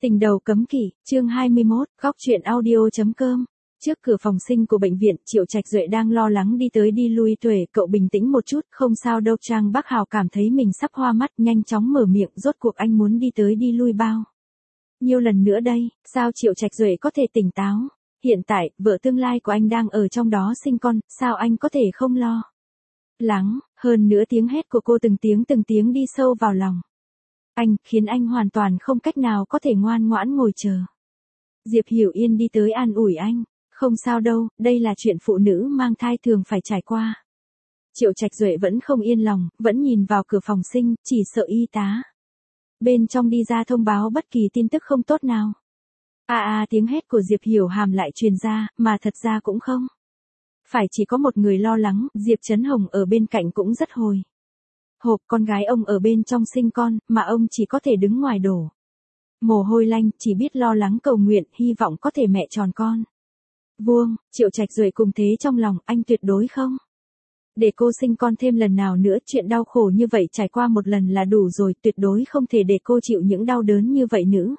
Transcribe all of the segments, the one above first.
Tình đầu cấm kỵ, chương 21, góc truyện audio.com. Trước cửa phòng sinh của bệnh viện, Triệu Trạch Duệ đang lo lắng đi tới đi lui. Tuệ, cậu bình tĩnh một chút, không sao đâu. Trang Bắc Hào cảm thấy mình sắp hoa mắt, nhanh chóng mở miệng, rốt cuộc anh muốn đi tới đi lui bao nhiêu lần nữa đây, sao Triệu Trạch Duệ có thể tỉnh táo? Hiện tại, vợ tương lai của anh đang ở trong đó sinh con, sao anh có thể không lo lắng? Hơn nữa tiếng hét của cô từng tiếng đi sâu vào lòng anh, khiến anh hoàn toàn không cách nào có thể ngoan ngoãn ngồi chờ. Diệp Hiểu Yên đi tới an ủi anh, không sao đâu, đây là chuyện phụ nữ mang thai thường phải trải qua. Triệu Trạch Duệ vẫn không yên lòng, vẫn nhìn vào cửa phòng sinh, chỉ sợ y tá bên trong đi ra thông báo bất kỳ tin tức không tốt nào. Tiếng hét của Diệp Hiểu Hàm lại truyền ra, mà thật ra cũng không phải chỉ có một người lo lắng, Diệp Trấn Hồng ở bên cạnh cũng rất hồi hộp. Con gái ông ở bên trong sinh con, mà ông chỉ có thể đứng ngoài đổ mồ hôi lạnh, chỉ biết lo lắng cầu nguyện, hy vọng có thể mẹ tròn con vuông. Triệu Trạch Duệ cùng thế trong lòng, anh tuyệt đối không để cô sinh con thêm lần nào nữa, chuyện đau khổ như vậy trải qua một lần là đủ rồi, tuyệt đối không thể để cô chịu những đau đớn như vậy nữa.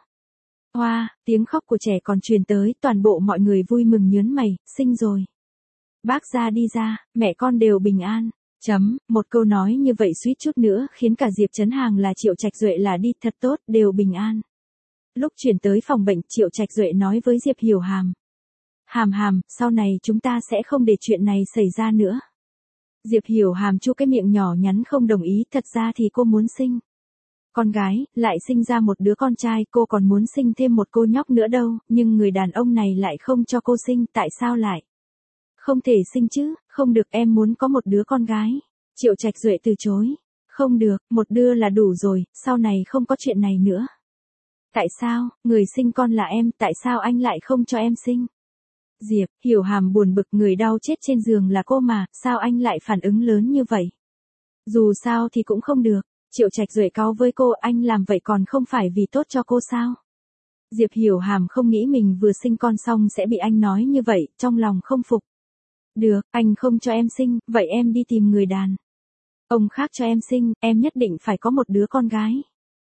Tiếng khóc của trẻ còn truyền tới, toàn bộ mọi người vui mừng nhớn mày, sinh rồi. Bác ra đi ra, mẹ con đều bình an. Một câu nói như vậy suýt chút nữa khiến cả Diệp Trấn Hàng là Triệu Trạch Duệ là đi, thật tốt, đều bình an. Lúc chuyển tới phòng bệnh, Triệu Trạch Duệ nói với Diệp Hiểu Hàm. Hàm, sau này chúng ta sẽ không để chuyện này xảy ra nữa. Diệp Hiểu Hàm chu cái miệng nhỏ nhắn không đồng ý, thật ra thì cô muốn sinh con gái, lại sinh ra một đứa con trai, cô còn muốn sinh thêm một cô nhóc nữa đâu, nhưng người đàn ông này lại không cho cô sinh, tại sao lại không thể sinh chứ? Không được, em muốn có một đứa con gái. Triệu Trạch Duệ từ chối. Không được, một đứa là đủ rồi, sau này không có chuyện này nữa. Tại sao, người sinh con là em, tại sao anh lại không cho em sinh? Diệp Hiểu Hàm buồn bực, người đau chết trên giường là cô mà, sao anh lại phản ứng lớn như vậy? Dù sao thì cũng không được. Triệu Trạch Duệ cáu với cô, anh làm vậy còn không phải vì tốt cho cô sao? Diệp Hiểu Hàm không nghĩ mình vừa sinh con xong sẽ bị anh nói như vậy, trong lòng không phục. Được, anh không cho em sinh, vậy em đi tìm người đàn ông khác cho em sinh, em nhất định phải có một đứa con gái.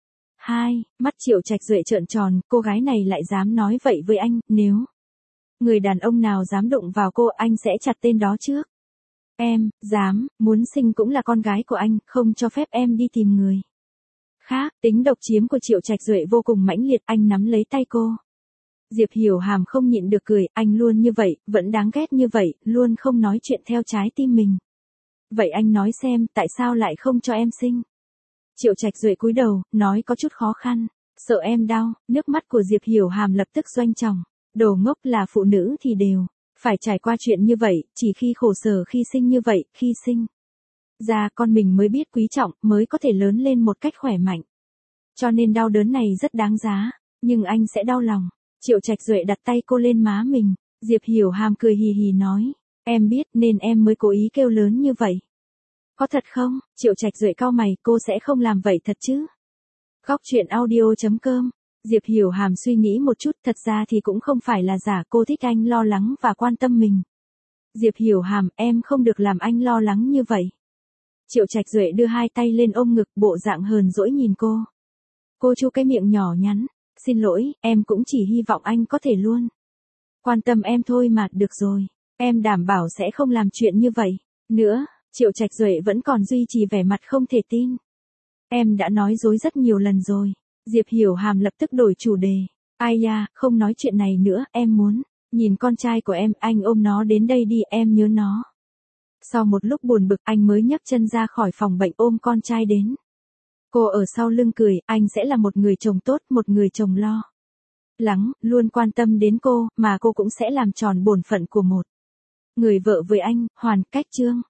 Mắt Triệu Trạch Duệ trợn tròn, cô gái này lại dám nói vậy với anh, nếu người đàn ông nào dám đụng vào cô, anh sẽ chặt tên đó trước. Em, dám, muốn sinh cũng là con gái của anh, không cho phép em đi tìm người khác. Tính độc chiếm của Triệu Trạch Duệ vô cùng mãnh liệt, anh nắm lấy tay cô. Diệp Hiểu Hàm không nhịn được cười, anh luôn như vậy, vẫn đáng ghét như vậy, luôn không nói chuyện theo trái tim mình. Vậy anh nói xem, tại sao lại không cho em sinh? Triệu Trạch Duệ cúi đầu, nói có chút khó khăn, sợ em đau. Nước mắt của Diệp Hiểu Hàm lập tức doanh tròng. Đồ ngốc, là phụ nữ thì đều phải trải qua chuyện như vậy, chỉ khi khổ sở khi sinh như vậy, khi sinh ra con mình mới biết quý trọng, mới có thể lớn lên một cách khỏe mạnh. Cho nên đau đớn này rất đáng giá, nhưng anh sẽ đau lòng. Triệu Trạch Duệ đặt tay cô lên má mình, Diệp Hiểu Hàm cười hì hì nói, em biết nên em mới cố ý kêu lớn như vậy. Có thật không? Triệu Trạch Duệ cau mày, cô sẽ không làm vậy thật chứ? Góc truyện audio.com. Diệp Hiểu Hàm suy nghĩ một chút, thật ra thì cũng không phải là giả, cô thích anh lo lắng và quan tâm mình. Diệp Hiểu Hàm, em không được làm anh lo lắng như vậy. Triệu Trạch Duệ đưa hai tay lên ôm ngực, bộ dạng hờn dỗi nhìn cô. Cô chu cái miệng nhỏ nhắn, xin lỗi, em cũng chỉ hy vọng anh có thể luôn quan tâm em thôi mà, được rồi. Em đảm bảo sẽ không làm chuyện như vậy nữa. Triệu Trạch Duệ vẫn còn duy trì vẻ mặt không thể tin. Em đã nói dối rất nhiều lần rồi. Diệp Hiểu Hàm lập tức đổi chủ đề. Ai da, không nói chuyện này nữa, em muốn nhìn con trai của em, anh ôm nó đến đây đi, em nhớ nó. Sau một lúc buồn bực, anh mới nhấc chân ra khỏi phòng bệnh ôm con trai đến. Cô ở sau lưng cười, anh sẽ là một người chồng tốt, một người chồng lo lắng, luôn quan tâm đến cô, mà cô cũng sẽ làm tròn bổn phận của một người vợ với anh. Hoàn cách chương